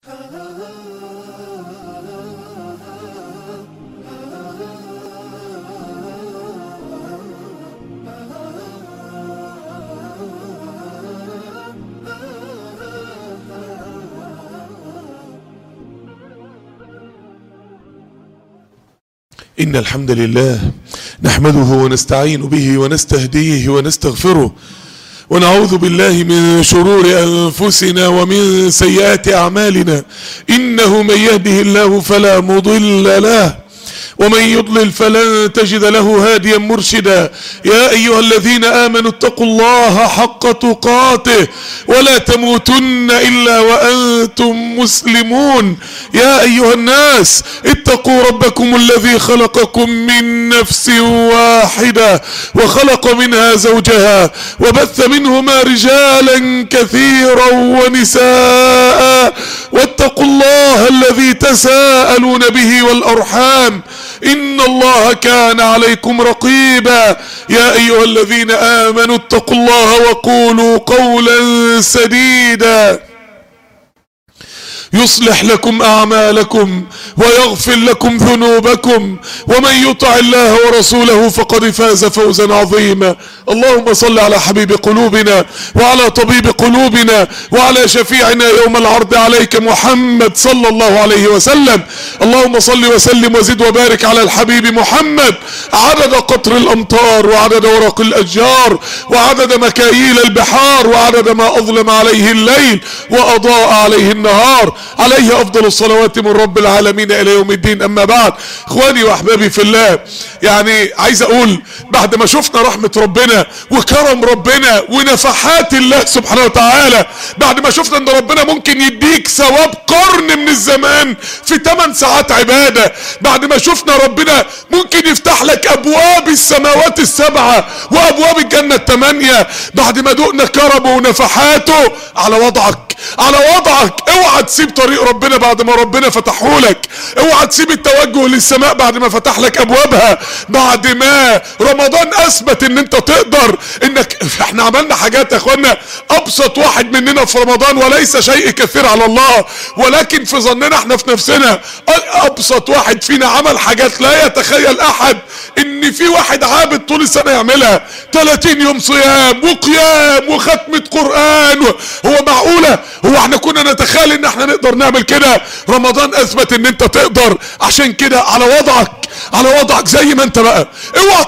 إن الحمد لله نحمده ونستعين به ونستهديه ونستغفره ونعوذ بالله من شرور أنفسنا ومن سيئات أعمالنا. إنه من يهده الله فلا مضل له ومن يضلل فلن تجد له هاديا مرشدا. يا أيها الذين آمنوا اتقوا الله حق تقاته ولا تموتن إلا وأنتم مسلمون. يا أيها الناس اتقوا ربكم الذي خلقكم من نفس واحدة وخلق منها زوجها وبث منهما رجالا كثيرا ونساء واتقوا الله الذي تساءلون به والأرحام إن الله كان عليكم رقيبا. يا أيها الذين آمنوا اتقوا الله وقولوا قولا سديدا يصلح لكم أعمالكم ويغفر لكم ذنوبكم ومن يطع الله ورسوله فقد فاز فوزا عظيما. اللهم صل على حبيب قلوبنا وعلى طبيب قلوبنا وعلى شفيعنا يوم العرض عليك محمد صلى الله عليه وسلم. اللهم صل وسلم وزد وبارك على الحبيب محمد عدد قطر الأمطار وعدد ورق الأشجار وعدد مكاييل البحار وعدد ما أظلم عليه الليل وأضاء عليه النهار. عليه أفضل الصلوات من رب العالمين إلى يوم الدين. أما بعد، إخواني وأحبابي في الله، يعني عايز أقول بعد ما شفنا رحمة ربنا وكرم ربنا ونفحات الله سبحانه وتعالى، بعد ما شفنا أن ربنا ممكن يديك ثواب قرن من الزمان في 8 ساعات عبادة، بعد ما شفنا ربنا ممكن يفتح لك أبواب السماوات ال7 وأبواب الجنة ال8، بعد ما دقنا كرمه ونفحاته، على وضعك اوعى تسيب طريق ربنا بعد ما ربنا فتحهولك، اوعى تسيب التوجه للسماء بعد ما فتح لك ابوابها، بعد ما رمضان اثبت ان انت تقدر انك احنا عملنا حاجات يا اخوانا. ابسط واحد مننا في رمضان وليس شيء كثير على الله، ولكن في ظننا احنا في نفسنا ابسط واحد فينا عمل حاجات لا يتخيل احد ان في واحد عابد طول السنة يعملها. 30 يوم صيام وقيام وختمة قرآن. هو معقولة؟ هو احنا كنا نتخيل ان احنا نقدر نعمل كده؟ رمضان اثبت ان انت تقدر. عشان كده على وضعك زي ما انت بقى، اوعى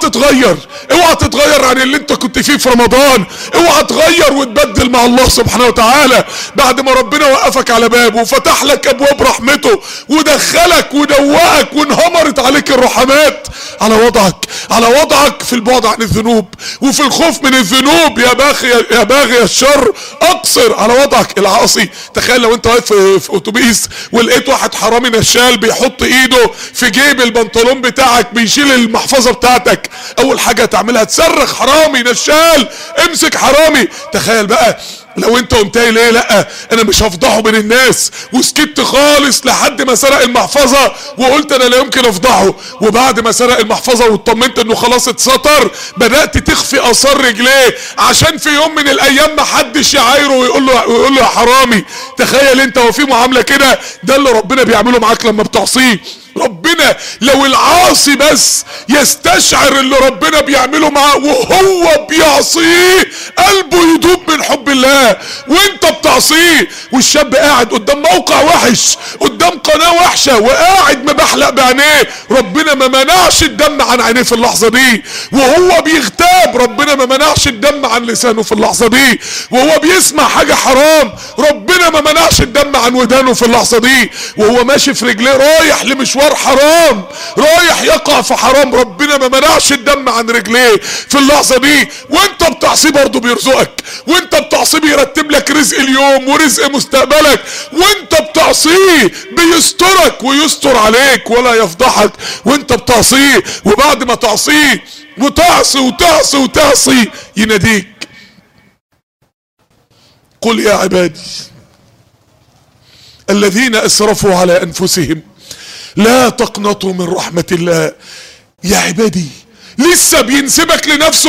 تتغير عن اللي انت كنت فيه في رمضان، اوعى تغير وتبدل مع الله سبحانه وتعالى. بعد ما ربنا وقفك على بابه وفتح لك ابواب رحمته ودخلك ودوقك وانهمرت عليك الرحمات، على وضعك في البعد عن الذنوب وفي الخوف من الذنوب. يا باغي الشر اقصر على وضعك. العاصي، تخيل لو انت واقف في اتوبيس ولقيت واحد حرامي نشال بيحط ايده في جيب البنطلون بتاعك بيشيل المحفظة بتاعتك، اول حاجة تعملها تصرخ حرامي نشال، امسك حرامي. تخيل بقى لو انت قمت قايل ايه، لا انا مش هفضحه بين الناس، وسكت خالص لحد ما سرق المحفظة وقلت انا لا يمكن افضحه، وبعد ما سرق المحفظة واطمنت انه خلاص اتستر بدأت تخفي اثار رجليه عشان في يوم من الايام ما حدش يعايره ويقول له يا حرامي. تخيل انت وفي معاملة كده، ده اللي ربنا بيعمله معاك لما بتعصيه. ربنا لو العاصي بس يستشعر اللي ربنا بيعمله معاه وهو بيعصيه قلبه يدوب من حب الله، وانت بتعصيه والشاب قاعد قدام موقع وحش قدام قناة وحشة وقاعد مبحلق بعينيه، ربنا ما منعش الدم عن عينيه في اللحظة دي، وهو بيغتاب ربنا ما منعش الدم عن لسانه في اللحظة دي، وهو بيسمع حاجة حرام ربنا ما منعش الدم عن ودانه في اللحظة دي، وهو ماشي في رجليه رايح لمشوار حرام رايح يقع في حرام ربنا ما منعش الدم عن رجليه في اللحظة دي. وانت بتعصيه برضه بيرزقك، وانت بتعصيه بيرتب لك رزق اليوم ورزق مستقبلك، وانت بتعصيه بيسترك ويستر عليك ولا يفضحك وانت بتعصيه. وبعد ما تعصيه وتعصي يناديك، قل يا عبادي الذين اسرفوا على انفسهم لا تقنطوا من رحمة الله. يا عبادي، لسه بينسبك لنفسه،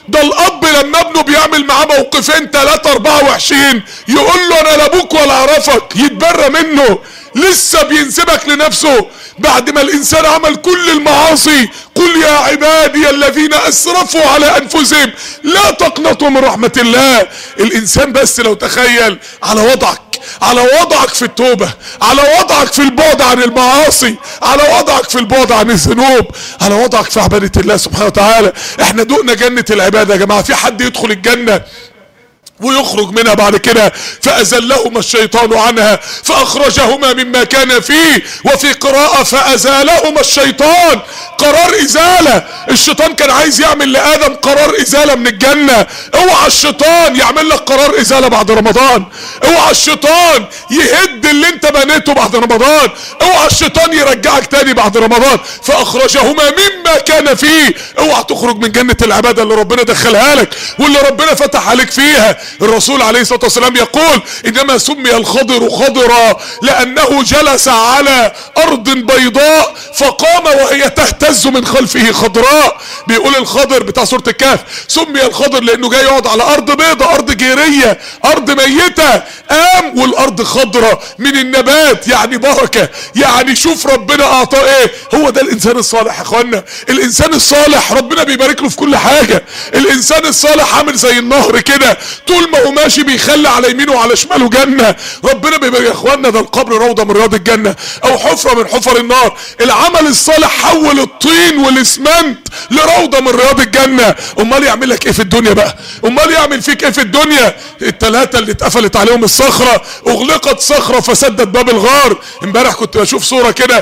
ده الاب لما ابنه بيعمل معاه موقفين 3 4 وحشين يقول له انا لا ابوك ولا اعرفك، يتبرى منه، لسه بينسبك لنفسه بعد ما الانسان عمل كل المعاصي. قل يا عبادي الذين اسرفوا على انفسهم لا تقنطوا من رحمة الله. الانسان بس لو تخيل على وضعك في التوبة، على وضعك في البعد عن المعاصي، على وضعك في البعد عن الذنوب، على وضعك في عبادة الله سبحانه وتعالى. احنا دقنا جنة العبادة يا جماعة. في حد يدخل الجنة ويخرج منها بعد كده فأزلهما الشيطان عنها فأخرجهما مما كان فيه، وفي قراءة فأزالهما الشيطان، قرار إزالة. الشيطان كان عايز يعمل لآدم قرار إزالة من الجنة. اوعى الشيطان يعمل لك قرار إزالة بعد رمضان، اوعى الشيطان يهد اللي انت بنيته بعد رمضان، اوعى الشيطان يرجعك تاني بعد رمضان. فأخرجهما مما كان فيه. اوعى تخرج من جنة العبادة اللي ربنا دخلها لك واللي ربنا فتح عليك فيها. الرسول عليه الصلاة والسلام يقول انما سمي الخضر خضرا لانه جلس على ارض بيضاء فقام وهي تهتز من خلفه خضراء. بيقول الخضر بتاع سورة الكهف سمي الخضر لانه جاي يقعد على ارض بيضاء، ارض جيرية، ارض ميتة، قام والارض خضرة من النبات، يعني بركة. يعني شوف ربنا اعطاه ايه. هو ده الانسان الصالح يا اخوانا. الانسان الصالح ربنا بيبارك له في كل حاجة. الانسان الصالح عامل زي النهر كده، طول ما هو ماشي بيخلي على يمينه وعلى شماله جنة. ربنا بيبارك يا اخوانا. ده القبر روضة من رياض الجنة او حفرة من حفر النار. العمل الصالح حول الطين والاسمنت لروضة من رياض الجنة. امال يعمل لك ايه في الدنيا بقى؟ امال يعمل فيك ايه في الدنيا؟ الثلاثة اللي اتقفلت عليهم الصخرة، اغلقت صخرة فسدت باب الغار. امبارح كنت بشوف صورة كده،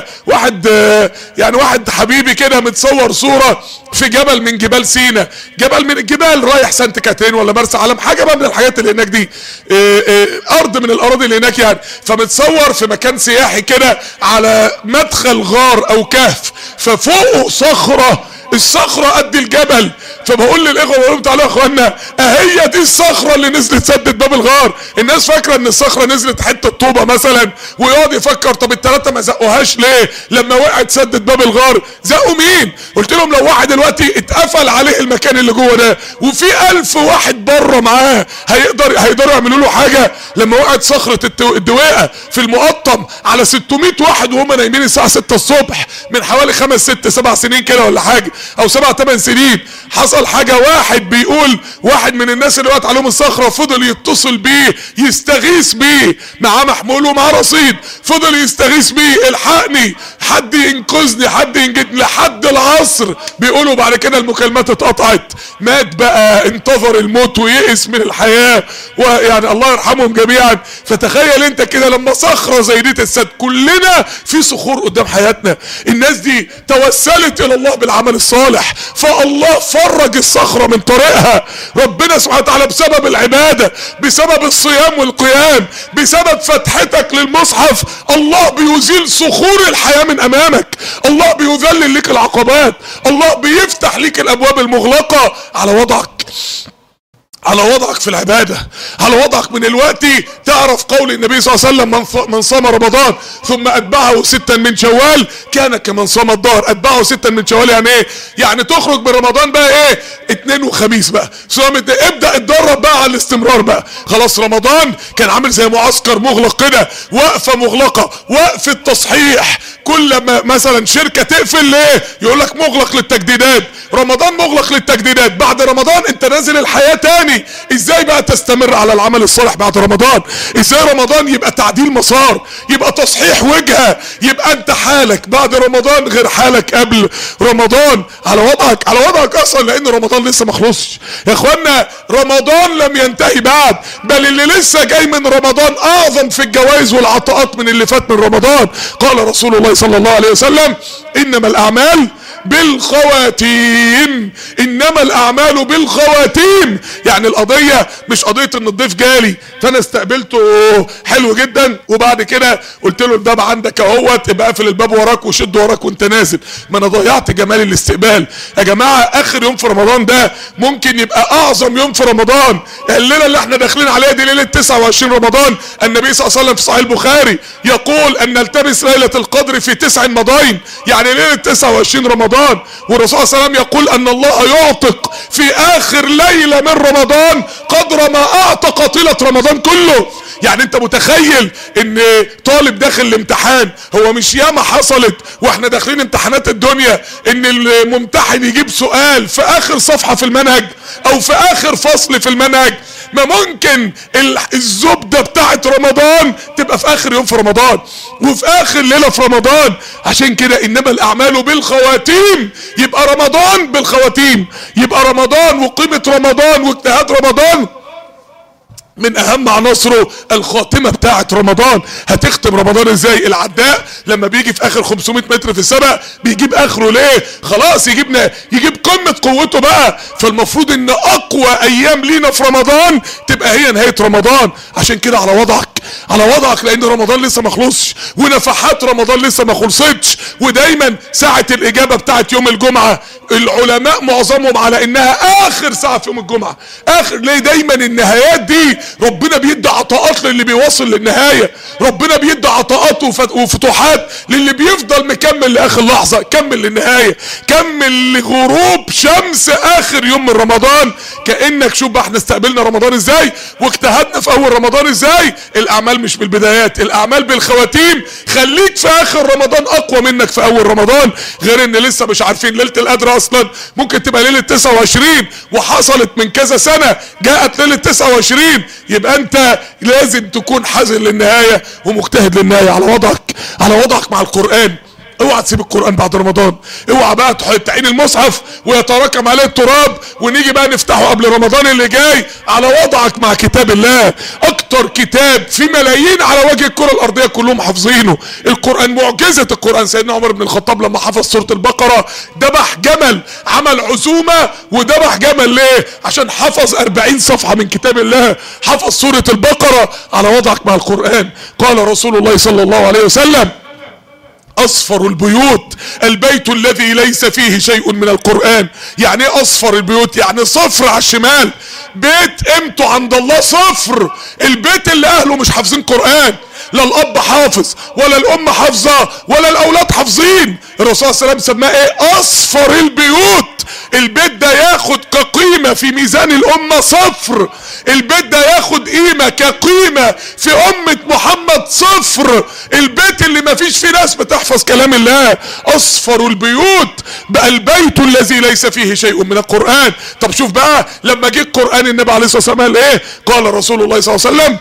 واحد حبيبي كده متصور صورة في جبل من جبال سينا، جبل من الجبال رايح سانت كاترين ولا مرسى علم، حاجة بقى من الحاجات اللي هناك دي، ارض من الاراضي اللي هناك يعني. فمتصور في مكان سياحي كده على مدخل غار او كهف، ففوقه صخرة، الصخرة قد الجبل. فبقول للاخوة بقول لهم تعالوا يا اخوانا، اهي دي الصخرة اللي نزلت سدت باب الغار. الناس فاكرة ان الصخرة نزلت حتة طوبة مثلا، ويقعد يفكر طب الثلاثة ما زقوهاش ليه لما وقعت سدت باب الغار؟ زقوا مين؟ قلت لهم لو واحد دلوقتي اتقفل عليه المكان اللي جوه ده وفي 1000 واحد بره معاه هيقدروا يعملوا له حاجة؟ لما وقعت صخرة الدويقة في المقطم على 600 واحد وهم نايمين الساعة 6 الصبح من حوالي 5 6 7 سنين كده ولا حاجة، او 7 8 سنين، حصل حاجة. واحد بيقول واحد من الناس اللي وقعت عليهم الصخرة فضل يتصل بيه يستغيث بيه، معاه محمول ومعاه رصيد، فضل يستغيث بيه الحقني، حد ينقذني، حد ينجدني، لحد العصر. بيقولوا بعد كده المكالمات اتقطعت، مات بقى، انتظر الموت ويئس من الحياة، ويعني الله يرحمهم جميعا. فتخيل انت كده لما صخرة زي دي تتسد. كلنا في صخور قدام حياتنا. الناس دي توسلت الى الله بالعمل الصالح فالله فرج الصخرة من طريقها. ربنا سبحانه وتعالى بسبب العبادة، بسبب الصيام والقيام، بسبب فتحتك للمصحف، الله بيزيل صخور الحياة من امامك. الله بيذلل لك العقبات. الله بيفتح لك الابواب المغلقة على وضعك في العبادة، على وضعك من الوقت. تعرف قول النبي صلى الله عليه وسلم من صام رمضان ثم اتبعه 6 من شوال كان كمن صام الدهر. اتبعه 6 من شوال يعني ايه؟ يعني تخرج من رمضان بقى ايه؟ 2 وخميس بقى ابدأ اتدرب بقى على الاستمرار بقى. خلاص رمضان كان عامل زي معسكر مغلق كده، وقفة مغلقة، وقفة تصحيح. كل ما مثلا شركة تقفل ليه؟ يقول لك مغلق للتجديدات. رمضان مغلق للتجديدات. بعد رمضان انت نازل الحياة تاني. ازاي بقى تستمر على العمل الصالح بعد رمضان؟ ازاي رمضان يبقى تعديل مسار، يبقى تصحيح وجهة، يبقى انت حالك بعد رمضان غير حالك قبل رمضان، على وضعك اصلا، لان رمضان لسه ما خلصش يا اخوانا. رمضان لم ينتهي بعد، بل اللي لسه جاي من رمضان اعظم في الجوائز والعطاءات من اللي فات من رمضان. قال رسول الله صلى الله عليه وسلم انما الاعمال بالخواتيم. انما الاعمال بالخواتيم، يعني القضية مش قضية ان الضيف جالي فانا استقبلته حلو جدا وبعد كده قلت له الباب عندك اهوت، ابقى قافل الباب وراك وشد وراك وانت نازل. ما انا ضيعت جمال الاستقبال يا جماعة. اخر يوم في رمضان ده ممكن يبقى اعظم يوم في رمضان. الليلة اللي احنا داخلين عليها دي ليلة 29 رمضان. النبي صلى الله عليه وسلم في صحيح البخاري يقول ان نلتمس ليلة القدر في 9 مضاين، يعني ليلة 29 رمضان رمضان. والرسول صلى الله عليه وسلم يقول ان الله يعتق في اخر ليلة من رمضان قدر ما اعتق طيلة رمضان كله. يعني انت متخيل ان طالب داخل الامتحان، هو مش ياما حصلت واحنا داخلين امتحانات الدنيا ان الممتحن يجيب سؤال في اخر صفحة في المنهج او في اخر فصل في المنهج؟ ما ممكن الزبدة بتاعت رمضان تبقى في اخر يوم في رمضان وفي اخر ليلة في رمضان. عشان كده انما الاعمال بالخواتيم، يبقى رمضان بالخواتيم، يبقى رمضان وقيمة رمضان واجتهاد رمضان من اهم عناصره الخاتمة بتاعت رمضان. هتختم رمضان ازاي؟ العداء لما بيجي في اخر 500 متر في السبق بيجيب اخره ليه؟ خلاص يجيب قمة قوته بقى. فالمفروض ان اقوى ايام لينا في رمضان تبقى هي نهاية رمضان. عشان كده على وضعك لان رمضان لسه ما خلصش ونفحات رمضان لسه ما خلصتش. ودايما ساعة الاجابة بتاعت يوم الجمعة العلماء معظمهم على انها اخر ساعة في يوم الجمعة. ليه؟ دايما النهايات دي ربنا بيدي عطاءات للي بيوصل للنهاية، ربنا بيدي عطاءات وفتوحات للي بيفضل مكمل لاخر لحظة، كمل للنهاية، كمل لغروب شمس اخر يوم من رمضان. كأنك شوف بقى احنا استقبلنا رمضان ازاي واجتهدنا في اول رمضان ازاي. الاعمال مش بالبدايات، الاعمال بالخواتيم. خليك في اخر رمضان اقوى منك في اول رمضان. غير ان لسه مش عارفين ليلة القدر اصلا ممكن تبقى ليلة 29 وحصلت من كذا سنة جاءت ليلة 29. يبقى انت لازم تكون حذر للنهاية ومجتهد للنهاية. على وضعك مع القرآن. اوعى تسيب القرآن بعد رمضان، اوعى بقى تعين المصحف ويتراكم عليه التراب ونيجي بقى نفتحه قبل رمضان اللي جاي. على وضعك مع كتاب الله. اكتر كتاب في ملايين على وجه الكرة الارضية كلهم حافظينه القرآن. معجزة القرآن سيدنا عمر بن الخطاب لما حفظ سورة البقرة ذبح جمل، عمل عزومة وذبح جمل. ليه؟ عشان حفظ 40 صفحة من كتاب الله، حفظ سورة البقرة. على وضعك مع القرآن. قال رسول الله صلى الله عليه وسلم اصفر البيوت البيت الذي ليس فيه شيء من القرآن. يعني ايه اصفر البيوت؟ يعني صفر على الشمال، بيت قيمته عند الله صفر. البيت اللي اهله مش حافظين قرآن، لا الاب حافظ ولا الام حافظه ولا الاولاد حافظين. الرسول صلى الله عليه وسلم سماه ايه؟ اصفر البيوت. البيت ده ياخد كقيمة في ميزان الامة صفر. البيت ده ياخد قيمة كقيمة في امة محمد صفر. البيت اللي ما فيش فيه ناس بتحفظ كلام الله. اصفر البيوت بقى البيت الذي ليس فيه شيء من القرآن. طب شوف بقى لما جه القرآن النبي عليه الصلاة والسلام قال ايه؟ قال رسول الله صلى الله عليه وسلم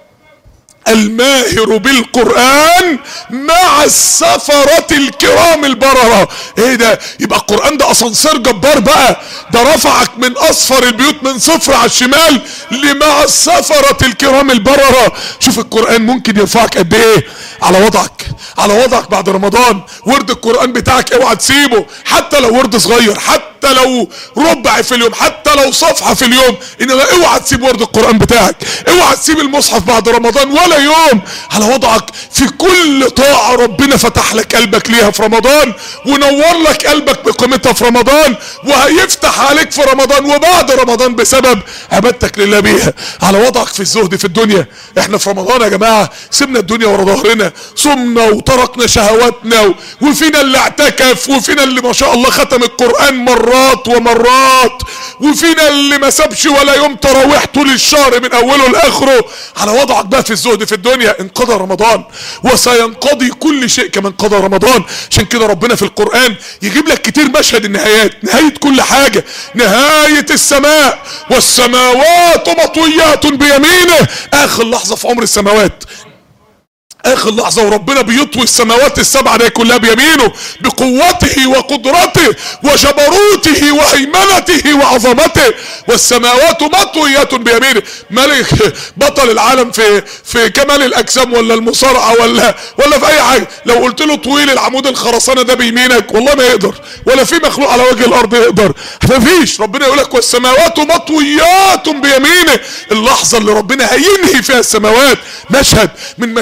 الماهر بالقرآن مع السفرة الكرام البررة. ايه ده؟ يبقى القرآن ده اسانسير جبار بقى، ده رفعك من اصفر البيوت من صفر على الشمال لمع السفرة الكرام البررة. شوف القرآن ممكن يرفعك قد ايه. على وضعك بعد رمضان. ورد القرآن بتاعك اوعى تسيبه، حتى لو ورد صغير، حتى لو ربع في اليوم، حتى لو صفحة في اليوم، انما اوعى تسيب ورد القرآن بتاعك، اوعى تسيب المصحف بعد رمضان ولا يوم. على وضعك في كل طاعة ربنا فتح لك قلبك ليها في رمضان ونور لك قلبك بقيمتها في رمضان، وهيفتح عليك في رمضان وبعد رمضان بسبب عبادتك لله بيها. على وضعك في الزهد في الدنيا. احنا في رمضان يا جماعة سيبنا الدنيا ورا ظهرنا، صمنا وتركنا شهواتنا، وفينا اللي اعتكف، وفينا اللي ما شاء الله ختم القرآن مرات ومرات، وفينا اللي ما سابش ولا يوم تراويح طول الشهر من اوله لاخره. على وضعك بقى في الزهد في الدنيا. انقضى رمضان وسينقضي كل شيء كما انقضى رمضان. عشان كده ربنا في القرآن يجيب لك كتير مشهد النهايات، نهاية كل حاجة، نهاية السماء والسماوات مطويات بيمينه. اخر لحظة في عمر السماوات، اخر لحظة وربنا بيطوي السماوات السبعة دي كلها بيمينه بقوته وقدرته وجبروته وهيمنته وعظمته. والسماوات مطويات بيمينه. ملك بطل العالم في كمال الاجسام ولا المصارعة ولا في اي حاجة، لو قلت له طويل العمود الخرسانة ده بيمينك والله ما يقدر، ولا في مخلوق على وجه الارض يقدر، مفيش. ربنا يقول لك والسماوات مطويات بيمينه. اللحظة اللي ربنا هينهي فيها السماوات مشهد من مشاهد القرآن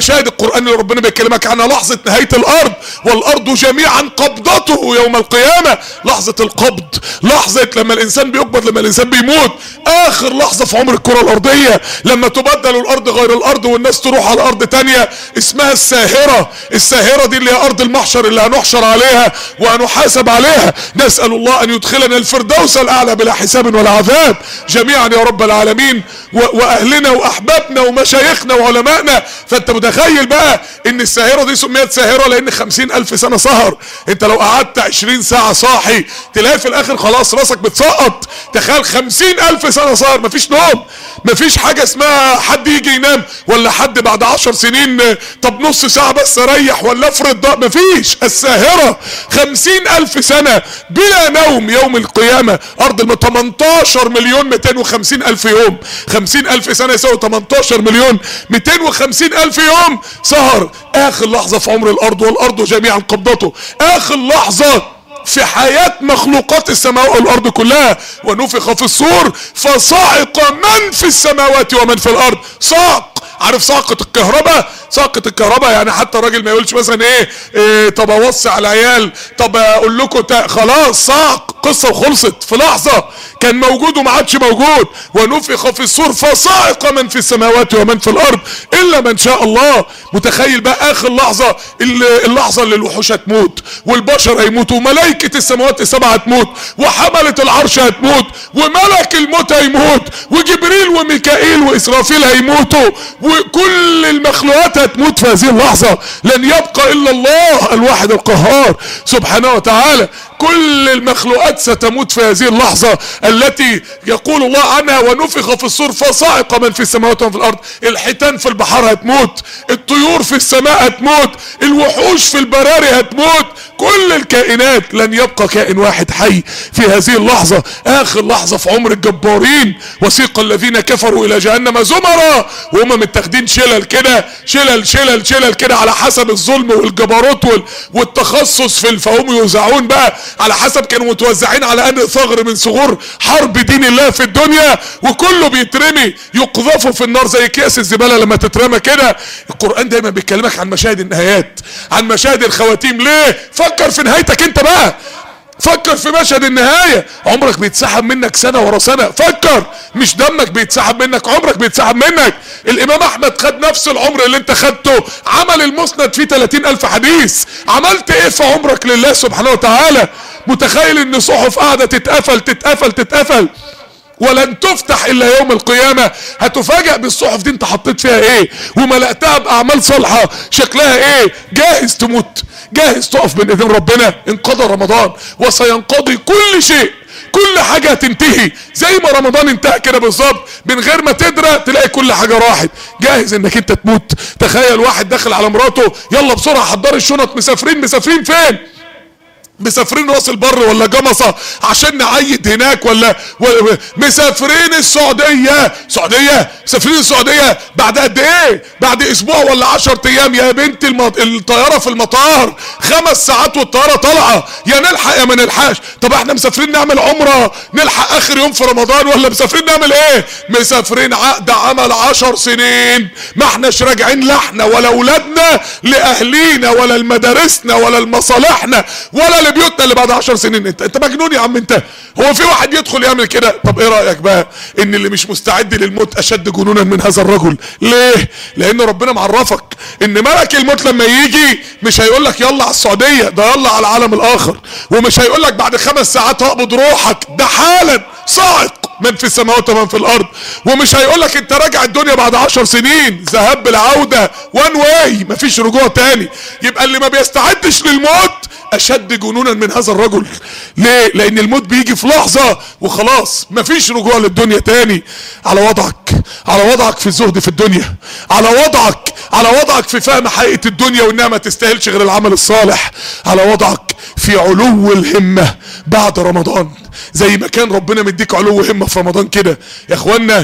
القرآن اللي ربنا بيكلمك عنها لحظة نهاية الارض، والارض جميعا قبضته يوم القيامة. لحظة القبض، لحظة لما الانسان بيقبض، لما الانسان بيموت، اخر لحظة في عمر الكرة الارضية، لما تبدل الارض غير الارض والناس تروح على ارض تانية اسمها الساهرة. الساهرة دي اللي هي ارض المحشر اللي هنحشر عليها وهنحاسب عليها. نسأل الله ان يدخلنا الفردوس الاعلى بلا حساب ولا عذاب جميعا يا رب العالمين، واهلنا واحبابنا ومشايخنا وعلمائنا. فانت متخيل بقى ان الساهرة دي سميت ساهرة لان 50,000 سنة سهر. انت لو قعدت 20 ساعة صاحي تلاقي في الاخر خلاص راسك بتسقط. تخيل 50,000 سنة سهر، مفيش نوم، مفيش حاجة اسمها حد يجي ينام، ولا حد بعد 10 سنين طب نص ساعة بس اريح ولا افرد ضغط، مفيش. الساهرة 50,000 سنة بلا نوم يوم القيامة. ارض 18,250,000 يوم. 50,000 سنة يساوي 18,250,000 يوم سهر. اخر لحظة في عمر الارض، والارض جميعا قبضته. اخر لحظة في حياة مخلوقات السماوات والارض كلها. ونفخ في الصور فصعق من في السماوات ومن في الارض. صعق، عارف صعقة الكهرباء؟ صعقة الكهرباء يعني حتى الراجل ما يقولش مثلا ايه طب اوصي على العيال، طب اقول لكم خلاص صعق، قصة وخلصت في لحظة. كان موجود وما عادش موجود. ونفخ في الصور فصعق من في السماوات ومن في الارض الا من شاء الله. متخيل بقى اخر لحظة، اللحظة اللي الوحوش هتموت والبشر هيموتوا وملائكة السماوات السبعة هتموت وحملة العرش هتموت وملك الموت هيموت وجبريل وميكائيل واسرافيل هيموتوا وكل المخلوقات هتموت في هذه اللحظة. لن يبقى الا الله الواحد القهار سبحانه وتعالى. كل المخلوقات ستموت في هذه اللحظة التي يقول الله عنها ونفخ في الصور فصعق من في السماوات ومن في الارض. الحيتان في البحار هتموت، الطيور في السماء هتموت، الوحوش في البراري هتموت، كل الكائنات. لن يبقى كائن واحد حي في هذه اللحظة. اخر لحظة في عمر الجبارين. وسيق الذين كفروا الى جهنم زمرا، وهم متاخدين شلل كده، شلل كده على حسب الظلم والجبروت والتخصص فهم يوزعون بقى على حسب، كانوا متوزعين على ان ثغر من ثغور حرب دين الله في الدنيا، وكله بيترمي يقذفوا في النار زي اكياس الزبالة لما تترمى كده. القرآن دايما بيكلمك عن مشاهد النهايات، عن مشاهد الخواتيم. ليه؟ فكر في نهايتك انت بقى، فكر في مشهد النهاية. عمرك بيتسحب منك سنة ورا سنة، فكر، مش دمك بيتسحب منك، عمرك بيتسحب منك. الامام احمد خد نفس العمر اللي انت خدته، عمل المسند فيه 30,000 حديث. عملت ايه في عمرك لله سبحانه وتعالى؟ متخيل ان صحف قاعدة تتقفل ولن تفتح الا يوم القيامة. هتفاجأ بالصحف دي انت حطيت فيها ايه وملأتها باعمال صالحة شكلها ايه. جاهز تموت، جاهز تقف بين ايدين ربنا. انقضى رمضان وسينقضي كل شيء، كل حاجة هتنتهي زي ما رمضان انتهى كده بالظبط، من غير ما تدرى تلاقي كل حاجة راحت. جاهز انك انت تموت. تخيل واحد داخل على مراته، يلا بسرعة حضري الشنط، مسافرين فين؟ مسافرين راس البر ولا جمصة عشان نعيد هناك، ولا مسافرين السعودية. مسافرين السعودية بعد قد ايه؟ بعد اسبوع ولا 10 ايام يا بنت. الطيارة في المطار 5 ساعات والطيارة طالعة، يا نلحق يا ما نلحقش. طب احنا مسافرين نعمل عمرة نلحق اخر يوم في رمضان، ولا مسافرين نعمل ايه؟ مسافرين عقد عمل 10 سنين، ما احناش راجعين لا احنا ولا اولادنا لاهلينا ولا لمدارسنا ولا لمصالحنا ولا بيوتنا اللي بعد 10 سنين. انت مجنون يا عم انت. هو في واحد يدخل يعمل كده؟ طب ايه رأيك بقى ان اللي مش مستعد للموت اشد جنونا من هذا الرجل؟ ليه؟ لان ربنا معرفك ان ملك الموت لما يجي مش هيقول لك يلا على السعودية، ده يلا على العالم الاخر. ومش هيقول لك بعد 5 ساعات هقبض روحك، ده حالا صاعق من في السماوات ومن في الارض. ومش هيقول لك انت راجع الدنيا بعد 10 سنين، ذهاب بالعودة، وان واي، مفيش رجوع تاني. يبقى اللي ما بيستعدش للموت اشد جنونا من هذا الرجل. ليه؟ لان الموت بيجي في لحظة وخلاص مفيش رجوع للدنيا تاني. على وضعك في الزهد في الدنيا، على وضعك في فهم حقيقة الدنيا وانها ما تستاهلش غير العمل الصالح، على وضعك في علو الهمة بعد رمضان، زي ما كان ربنا مديك علو همة في رمضان كده. يا اخوانا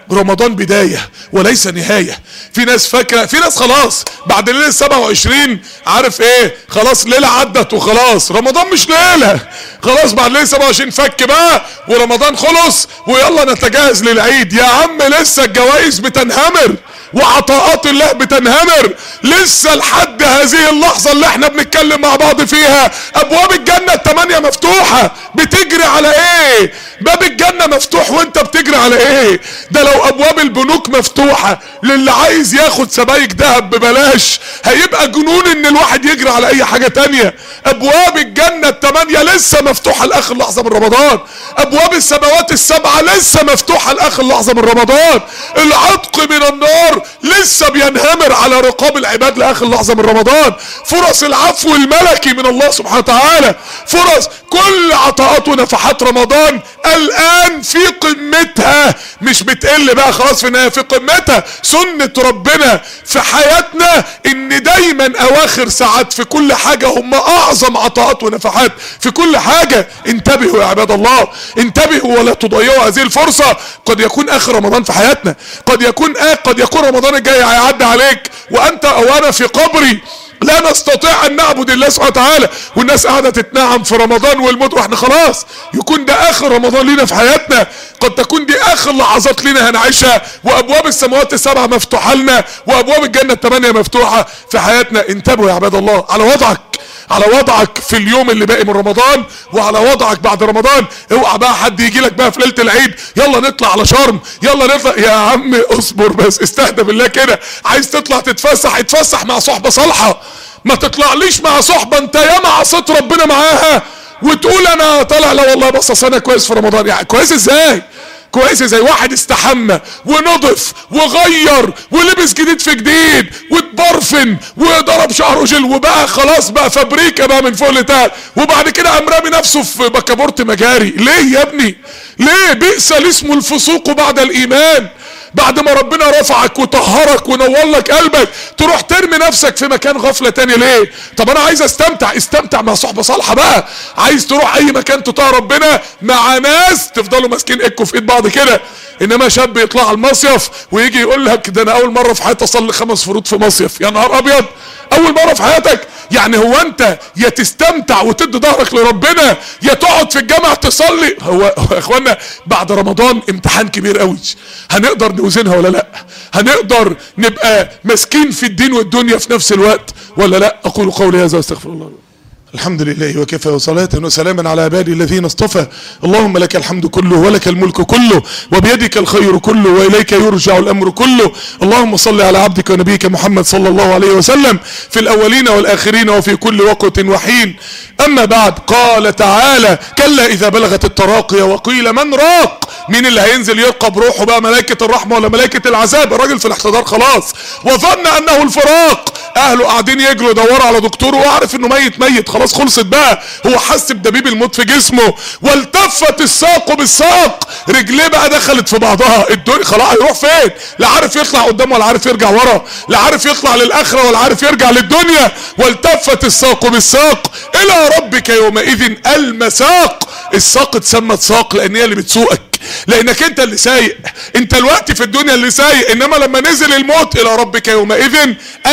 رمضان بداية وليس نهاية. في ناس فاكرة، في ناس خلاص بعد ليلة 27 عارف ايه، خلاص ليلة عدت وخلاص رمضان مش ليلة، خلاص بعد ليلة 27 فك بقى ورمضان خلص ويلا نتجهز للعيد. يا عم لسه الجوائز بتنهمر وعطاءات الله بتنهمر، لسه لحد هذه اللحظة اللي احنا بنتكلم مع بعض فيها ابواب الجنة ال8 مفتوحة. بتجري على ايه؟ باب الجنة مفتوح وانت بتجري على ايه؟ ده لو ابواب البنوك مفتوحة للي عايز ياخد سبايك دهب ببلاش هيبقى جنون ان الواحد يجري على اي حاجة تانية. ابواب الجنة ال8 لسه مفتوحة لاخر لحظة من رمضان. ابواب السماوات ال7 لسه مفتوحة لاخر لحظة من رمضان. العتق من النار لسه بينهمر على رقاب العباد لاخر لحظة من رمضان. فرص العفو الملكي من الله سبحانه وتعالى، فرص كل عطاءات ونفحات رمضان الان في قمتها، مش بتقل بقى خلاص في النهاية، في قمتها. سنة ربنا في حياتنا ان دايما اواخر ساعات في كل حاجة هم اعظم عطاءات ونفحات في كل حاجة. انتبهوا يا عباد الله، انتبهوا ولا تضيعوا هذه الفرصة. قد يكون اخر رمضان في حياتنا، قد يكون رمضان الجاي هيعدي عليك وانت او انا في قبري لا نستطيع ان نعبد الله سبحانه وتعالى، والناس قاعده تتنعم في رمضان والموت واحنا خلاص يكون ده اخر رمضان لينا في حياتنا. قد تكون دي اخر لحظات لينا هنعيشها وابواب السماوات ال7 مفتوحه لنا وابواب الجنه ال8 مفتوحه في حياتنا. انتبهوا يا عباد الله على وضعك، على وضعك في اليوم اللي باقي من رمضان وعلى وضعك بعد رمضان. اوعى بقى حد يجي لك بقى في ليله العيد يلا نطلع على شرم، يلا نطلع. يا عم اصبر بس، استهدى بالله كده. عايز تطلع تتفسح اتفسح مع صحبه صالحه، ما تطلعليش مع صحبه انت ياما عصيت ربنا معاها وتقول انا طالع. لا والله بص انا كويس في رمضان. يعني كويس ازاي؟ كويس زي واحد استحمى ونضف وغير ولبس جديد في جديد واتبرفن وضرب شعره جل وبقى خلاص بقى فابريكا بقى من فوق لتحت، وبعد كده قام رامي نفسه في بكابورت مجاري. ليه يا ابني؟ ليه؟ بئس الاسم الفسوق بعد الايمان. بعد ما ربنا رفعك وطهرك ونور لك قلبك تروح ترمي نفسك في مكان غفلة تاني ليه؟ طب انا عايز استمتع مع صحبة صالحة بقى. عايز تروح اي مكان تطاع ربنا مع ناس تفضلوا ماسكين ايدكم في ايد بعض كده. انما شاب يطلع على المصيف ويجي يقول لك ده انا اول مرة في حياتي اصلي 5 فروض في مصيف. يا نهار ابيض، اول مرة في حياتك؟ يعني هو انت يا تستمتع وتدي ظهرك لربنا يا تقعد في الجامع تصلي. هو يا اخوانا بعد رمضان امتحان كبير قوي، هنقدر نوزنها ولا لا؟ هنقدر نبقى ماسكين في الدين والدنيا في نفس الوقت ولا لا؟ اقول قولي هذا واستغفر الله. الحمد لله وكفى وصلاة وسلاما على عبادي الذين اصطفى. اللهم لك الحمد كله ولك الملك كله وبيدك الخير كله وإليك يرجع الأمر كله. اللهم صل على عبدك ونبيك محمد صلى الله عليه وسلم في الأولين والآخرين وفي كل وقت وحين. أما بعد، قال تعالى كلا إذا بلغت التراقي وقيل من راق. مين اللي هينزل يلقى بروحه بقى؟ ملائكة الرحمة ولا ملائكة العذاب؟ الراجل في الاحتضار خلاص وظن أنه الفراق، أهله قاعدين يجروا يدوروا على دكتور وعارف إنه ميت خلاص خلصت بقى. هو حس بدبيب الموت في جسمه. والتفت الساق بالساق، رجليه بقى دخلت في بعضها. الدنيا خلاص هيروح فين؟ لا عارف يطلع قدام ولا عارف يرجع ورا، لا عارف يطلع للآخرة ولا عارف يرجع للدنيا. والتفت الساق بالساق إلى ربك يومئذ المساق. الساق اتسمت ساق لأن هي اللي بتسوقك، لانك انت اللي سايق، انت الوقت في الدنيا اللي سايق. انما لما نزل الموت الى ربك يومئذ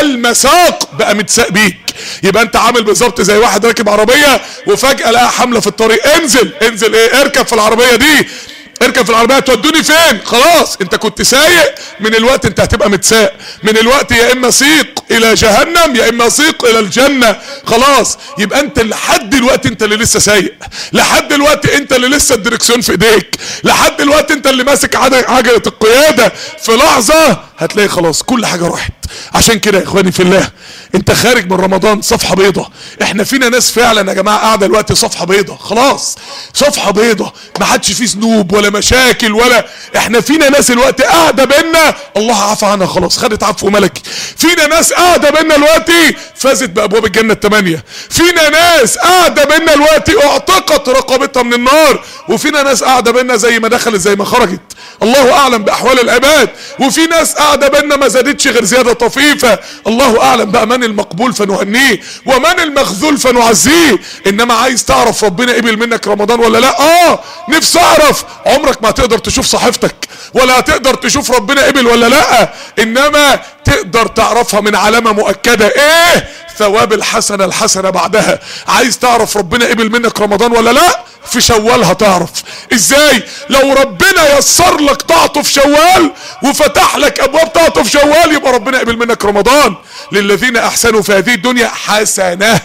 المساق بقى متساق بيك. يبقى انت عامل بالظبط زي واحد راكب عربيه وفجاه لقى حمله في الطريق. انزل ايه؟ اركب في العربيه دي، اركب في العربيه. تودوني فين؟ خلاص انت كنت سايق، من الوقت انت هتبقى متساق. من الوقت يا اما سيق الى جهنم يا اما سيق الى الجنه. خلاص يبقى انت لحد دلوقتي انت اللي لسه سايق، لحد دلوقتي انت اللي لسه الدركسيون في ايديك، لحد دلوقتي انت اللي ماسك عجله القياده. في لحظه هتلاقي خلاص كل حاجه راحت. عشان كده يا اخواني في الله، انت خارج من رمضان صفحه بيضه. احنا فينا ناس فعلا يا جماعه قاعده دلوقتي صفحه بيضه، خلاص صفحه بيضه ما حدش فيه ذنوب ولا مشاكل ولا. احنا فينا ناس دلوقتي قاعده بينا الله عفى عنها خلاص، خدت عفو ملكي. فينا ناس قاعده بينا دلوقتي فازت بابواب الجنه ال8. فينا ناس قاعده بينا دلوقتي اعتقت رقبتها من النار. وفينا ناس قاعده بينا زي ما دخلت زي ما خرجت، الله اعلم باحوال العباد. وفي ناس قاعده بينا ما زادتش غير زياده طفيفة. الله اعلم بقى من المقبول فنهنيه ومن المخذول فنعزيه. انما عايز تعرف ربنا قبل منك رمضان ولا لا؟ نفسي اعرف. عمرك ما هتقدر تشوف صحيفتك ولا هتقدر تشوف ربنا قبل ولا لا، انما تقدر تعرفها من علامة مؤكدة، ايه؟ ثواب الحسنة بعدها. عايز تعرف ربنا قبل منك رمضان ولا لا؟ في شوال هتعرف. ازاي؟ لو ربنا يسر لك طاعته في شوال وفتح لك ابواب طاعته في شوال، يبقى ربنا قبل منك رمضان. للذين احسنوا في هذه الدنيا حسنة.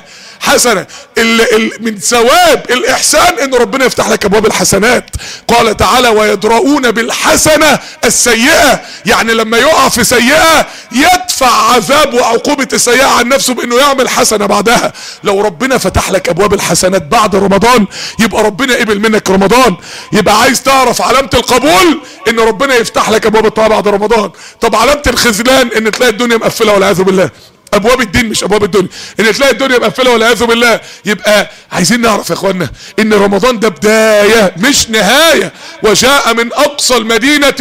من ثواب الاحسان ان ربنا يفتح لك ابواب الحسنات. قال تعالى ويدرؤون بالحسنة السيئة، يعني لما يقع في سيئة يدفع عذاب وعقوبة السيئة عن نفسه بانه يعمل حسنة بعدها. لو ربنا فتح لك ابواب الحسنات بعد رمضان يبقى ربنا قبل منك رمضان. يبقى عايز تعرف علامة القبول ان ربنا يفتح لك ابواب الطاعة بعد رمضان. طب علامة الخذلان ان تلاقي الدنيا مقفلة والعياذ بالله. ابواب الدين مش ابواب الدنيا، ان تلاقي الدنيا مقفله والعياذ بالله. يبقى عايزين نعرف يا اخوانا ان رمضان ده بدايه مش نهايه. وجاء من اقصى المدينه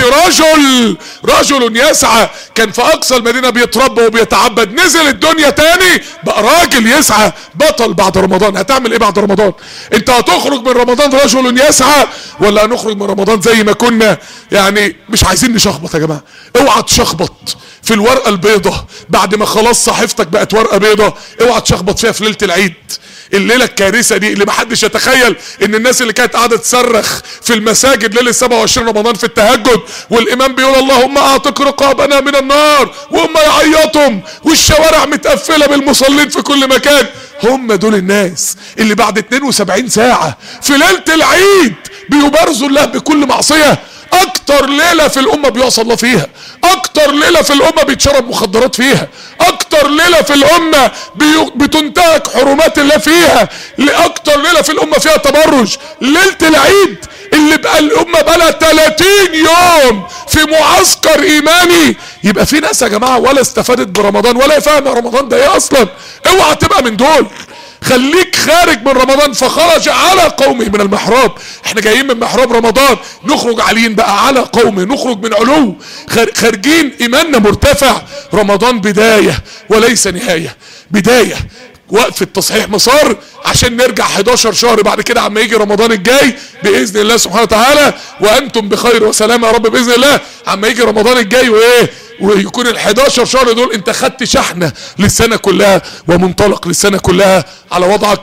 رجل يسعى. كان في اقصى المدينه بيتربى وبيتعبد، نزل الدنيا تاني بقى راجل يسعى بطل بعد رمضان. هتعمل ايه بعد رمضان؟ انت هتخرج من رمضان رجل يسعى ولا هنخرج من رمضان زي ما كنا؟ يعني مش عايزين نشخبط يا جماعه. اوعى تشخبط في الورقه البيضه بعد ما خلاص صحيفتك بقت ورقه بيضه. اوعى تشخبط فيها في ليله العيد، الليله الكارثه دي اللي محدش يتخيل ان الناس اللي كانت قاعده تصرخ في المساجد ليله 27 رمضان في التهجد والامام بيقول اللهم اعتق رقابنا من النار وهم يعيطهم والشوارع متقفله بالمصلين في كل مكان، هم دول الناس اللي بعد 72 ساعه في ليله العيد بيبارزوا الله بكل معصيه. اكتر ليلة في الامة بيعصى الله فيها، اكتر ليلة في الامة بيتشرب مخدرات فيها، اكتر ليلة في الامة بتنتهك حرمات الله فيها، اكتر ليلة في الامة فيها تبرج. ليلة العيد اللي بقى الامة بقى 30 يوم في معسكر ايماني. يبقى في ناس يا جماعة ولا استفادت برمضان ولا فاهم رمضان ده ايه اصلا. اوعى تبقى من دول. خليك خارج من رمضان. فخرج على قومه من المحراب. احنا جايين من محراب رمضان نخرج عاليين بقى على قومه، نخرج من علو، خارجين ايماننا مرتفع. رمضان بداية وليس نهاية، بداية وقف التصحيح مسار عشان نرجع 11 شهر بعد كده عما يجي رمضان الجاي باذن الله سبحانه وتعالى وانتم بخير وسلام يا رب باذن الله. عما يجي رمضان الجاي وايه ويكون ال11 شهر دول انت خدت شحنة للسنة كلها ومنطلق للسنة كلها على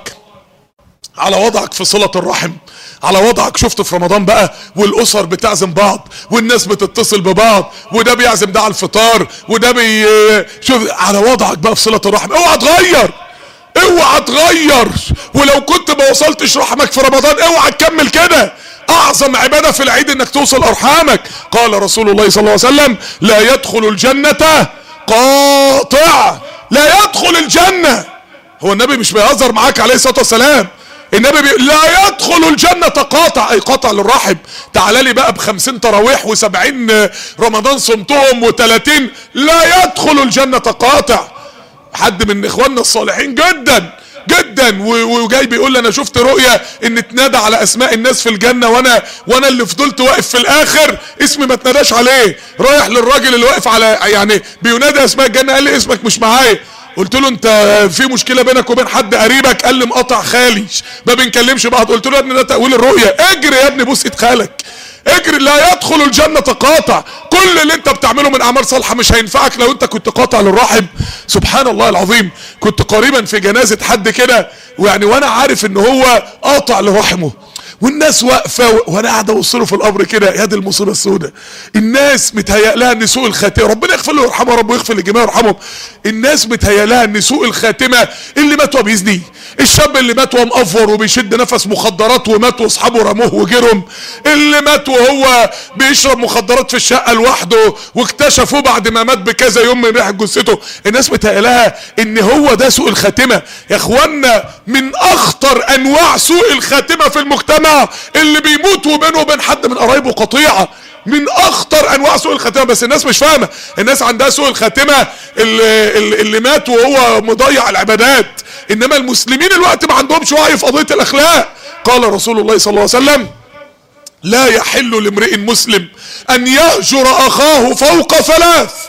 وضعك في صلة الرحم، على وضعك. شفت في رمضان بقى والاسر بتعزم بعض والناس بتتصل ببعض وده بيعزم ده على الفطار وده شوف على وضعك بقى في صلة الرحم. اوعى تغير. ولو كنت ما وصلتش رحمك في رمضان اوعى تكمل كده. اعظم عبادة في العيد انك توصل ارحامك. قال رسول الله صلى الله عليه وسلم لا يدخل الجنة قاطع. لا يدخل الجنة. هو النبي مش بيهزر معاك عليه الصلاة والسلام. النبي لا يدخل الجنة قاطع، اي قاطع للرحم. تعال لي بقى ب50 تراويح و70 رمضان صمتهم و30، لا يدخل الجنة قاطع. حد من اخواننا الصالحين جدا وجاي بيقول لي انا شفت رؤية ان اتنادى على اسماء الناس في الجنة وانا اللي فضلت واقف في الاخر اسمي ما اتناداش عليه. رايح للراجل اللي واقف على يعني بينادي اسماء الجنة، قال لي اسمك مش معايا. قلت له انت في مشكله بينك وبين حد قريبك؟ قال لي مقاطع خالي ما بنكلمش بعض. قلت له يا ابني ده تاويل الرؤيه، اجري يا ابني بوس ايد خالك اجري. لا يدخل الجنه قاطع. كل اللي انت بتعمله من اعمال صالحه مش هينفعك لو انت كنت قاطع للرحم. سبحان الله العظيم. كنت قريبا في جنازه حد كده ويعني وانا عارف ان هو قاطع لرحمه والناس واقفه وانا قاعد اوصله في القبر كده. يا دي المصيبه السوداء. الناس متهيأ لها ان سوء الخاتمه، ربنا يغفر له ويرحمه يا رب ويغفر للجميع ويرحمهم. الناس متهيأ لها ان سوء الخاتمه اللي مات وهو بيزني، الشاب اللي مات وهو مقفر وبيشد نفس مخدرات ومات واصحابه رموه وجرهم، اللي مات وهو بيشرب مخدرات في الشقه لوحده واكتشفوه بعد ما مات بكذا يوم من ريحه جثته. الناس متهيأ لها ان هو ده سوء الخاتمه. يا اخوانا من اخطر انواع سوء الخاتمه في المجتمع اللي بيموت وبينه وبين حد من قرايبه قطيعه. من اخطر انواع سوء الخاتمه. بس الناس مش فاهمه. الناس عندها سوء الخاتمه اللي مات وهو مضيع العبادات، انما المسلمين الوقت ما عندهمش وعي في قضيه الاخلاق. قال رسول الله صلى الله عليه وسلم لا يحل لامرئ مسلم ان يهجر اخاه فوق 3.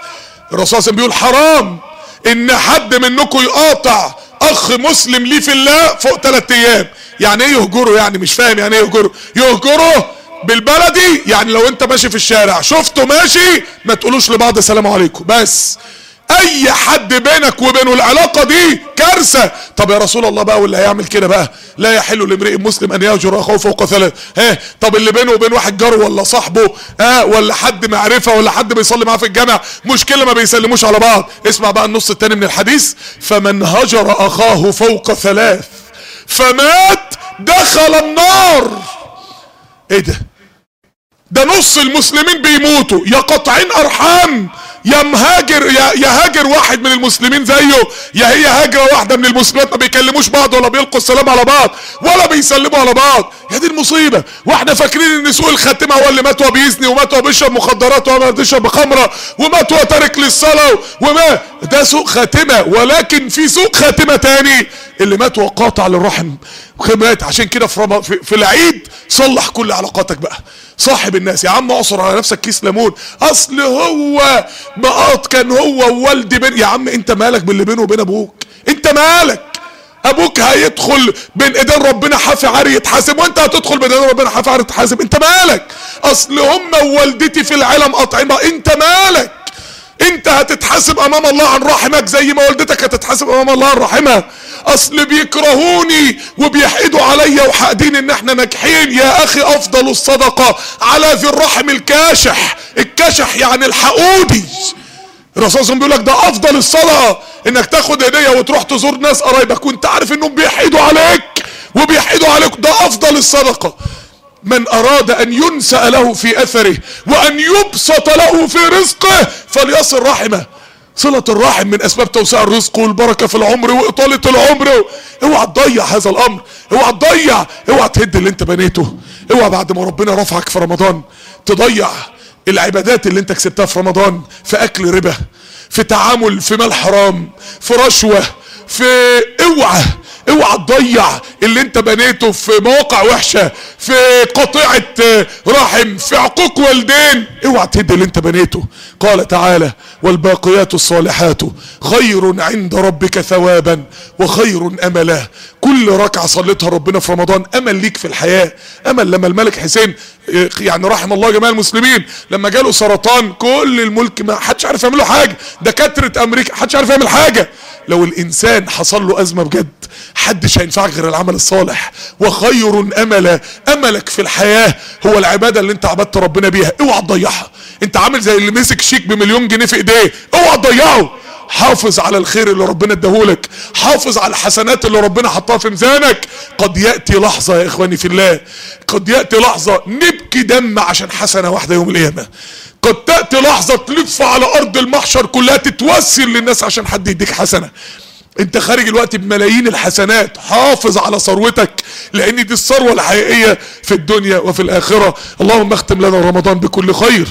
الرسول صلى الله عليه وسلم بيقول حرام ان حد منكم يقاطع اخ مسلم ليه في الله فوق 3 ايام. يعني ايه يهجره؟ يعني مش فاهم يعني ايه يهجره. يهجره بالبلدي يعني لو انت ماشي في الشارع شفته ماشي ما تقولوش لبعض السلام عليكم بس. اي حد بينك وبينه العلاقة دي كارثة. طب يا رسول الله بقى واللي هيعمل كده بقى لا يحل لامرئ مسلم ان يهجر اخوه فوق 3. طب اللي بينه وبين واحد جاره ولا صاحبه ولا حد معرفة ولا حد بيصلي معاه في الجامع مشكلة ما بيسلموش على بعض. اسمع بقى النص التاني من الحديث. فمن هجر اخاه فوق 3 فمات دخل النار. ايه ده نص المسلمين بيموتوا يا قاطعين ارحام يا مهاجر يا هاجر واحد من المسلمين زيه يا هي هاجره واحده من المسلمات ما بيكلموش بعض ولا بيلقوا السلام على بعض ولا بيسلموا على بعض. يا دي المصيبه. واحنا فاكرين ان سوء الخاتمه هو اللي مات وبيزني ومات وبيشرب مخدرات وبيشرب خمره ومات وتارك للصلاه وما ده سوء خاتمه. ولكن في سوء خاتمه تاني اللي مات وقاطع للرحم ومات. عشان كده في العيد صلح كل علاقاتك بقى. صاحب الناس يا عم اعصر على نفسك كيس ليمون. اصل هو مقاط كان هو ووالدي بين. يا عم انت مالك باللي بينه وبين ابوك؟ انت مالك؟ ابوك هيدخل بين ايدين ربنا حافي عاري يتحاسب وانت هتدخل بين ايدين ربنا حافي عاري تتحاسب. انت مالك؟ اصل هم ووالدتي في العالم قاطعين. انت مالك؟ انت هتتحاسب امام الله عن رحمك زي ما والدتك هتتحاسب امام الله عن رحمها. اصل بيكرهوني وبيحقدوا عليا وحاقدين ان احنا ناجحين. يا اخي افضل الصدقة على ذي الرحم الكاشح. الكاشح يعني الحقودي. الرسول صلى الله عليه وسلم بيقول لك ده افضل الصدقة انك تاخد هدية وتروح تزور ناس قرايبك وانت عارف انهم بيحقدوا عليك وبيحقدوا عليك. ده افضل الصدقة. من اراد ان ينسأ له في اثره وان يبسط له في رزقه فليصل رحمه. صلة الرحم من اسباب توسيع الرزق والبركة في العمر واطالة العمر. اوعى تضيع هذا الامر. اوعى تضيع. اوعى تهد اللي انت بنيته. اوعى بعد ما ربنا رفعك في رمضان تضيع العبادات اللي انت كسبتها في رمضان في اكل ربا في تعامل في مال حرام في رشوة في اوعى تضيع اللي انت بنيته في مواقع وحشة في قطيعة رحم في عقوق والدين. اوعى تهد اللي انت بنيته. قال تعالى والباقيات الصالحات خير عند ربك ثوابا وخير املا. كل ركعة صليتها ربنا في رمضان امل ليك في الحياة. امل. لما الملك حسين يعني رحم الله جميع المسلمين لما جاله سرطان كل الملك ما حدش عارف يعمل له حاجة. دكاترة امريكا حدش عارف يعمل حاجة. لو الانسان حصل له ازمة بجد حدش هينفعك غير العمل الصالح. وخير املا. املك في الحياة هو العبادة اللي انت عبدت ربنا بيها. اوعى تضيعها. انت عامل زي اللي مسك شيك ب1,000,000 جنيه في ايديه. اوعى تضيعه. حافظ على الخير اللي ربنا اداهولك. حافظ على الحسنات اللي ربنا حطها في ميزانك. قد يأتي لحظة يا اخواني في الله. قد يأتي لحظة نبكي دم عشان حسنة واحدة يوم القيامة. قد تأتي لحظة تلف على ارض المحشر كلها تتوسل للناس عشان حد يديك حسنة. انت خارج الوقت بملايين الحسنات. حافظ على ثروتك لان دي الثروة الحقيقية في الدنيا وفي الاخرة. اللهم اختم لنا رمضان بكل خير.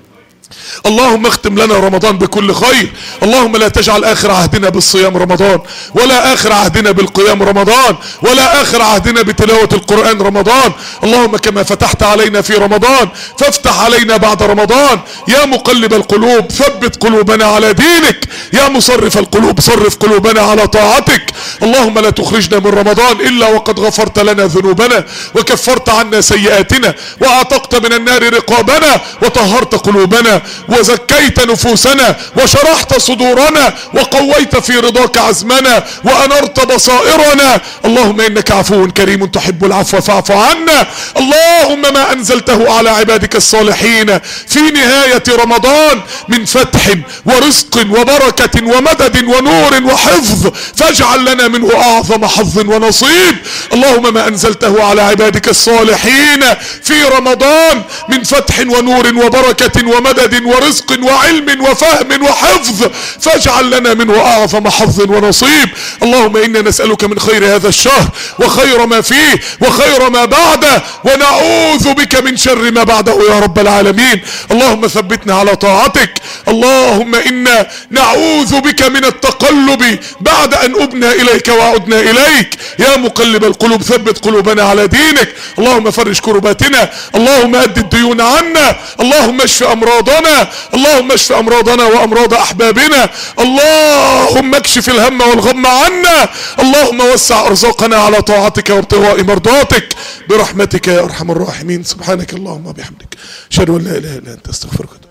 اللهم اختم لنا رمضان بكل خير. اللهم لا تجعل اخر عهدنا بالصيام رمضان ولا اخر عهدنا بالقيام رمضان ولا اخر عهدنا بتلاوة القرآن رمضان. اللهم كما فتحت علينا في رمضان فافتح علينا بعد رمضان. يا مقلب القلوب ثبت قلوبنا على دينك. يا مصرف القلوب صرف قلوبنا على طاعتك. اللهم لا تخرجنا من رمضان الا وقد غفرت لنا ذنوبنا وكفرت عنا سيئاتنا واعتقت من النار رقابنا وطهرت قلوبنا وزكيت نفوسنا وشرحت صدورنا وقويت في رضاك عزمنا وانرت بصائرنا. اللهم انك عفو كريم تحب العفو فاعف عنا. اللهم ما انزلته على عبادك الصالحين في نهاية رمضان من فتح ورزق وبركة ومدد ونور وحفظ فاجعل لنا منه اعظم حظ ونصيب. اللهم ما انزلته على عبادك الصالحين في رمضان من فتح ونور وبركة ومدد ورزق وعلم وفهم وحفظ فاجعل لنا منه اعظم حظ ونصيب. اللهم انا نسألك من خير هذا الشهر وخير ما فيه وخير ما بعده ونعوذ بك من شر ما بعده يا رب العالمين. اللهم ثبتنا على طاعتك. اللهم انا نعوذ بك من التقلب بعد ان ابنا اليك وعدنا اليك. يا مقلب القلوب ثبت قلوبنا على دينك. اللهم فرج كرباتنا. اللهم اد الديون عنا. اللهم اشف امراضنا. امراضنا، اللهم اشف امراضنا وامراض احبابنا، اللهم اكشف الهم والغم عنا، اللهم وسع ارزاقنا على طاعتك وابتغاء مرضاتك برحمتك يا ارحم الراحمين. سبحانك اللهم وبحمدك، اشهد ان لا اله الا انت، استغفرك.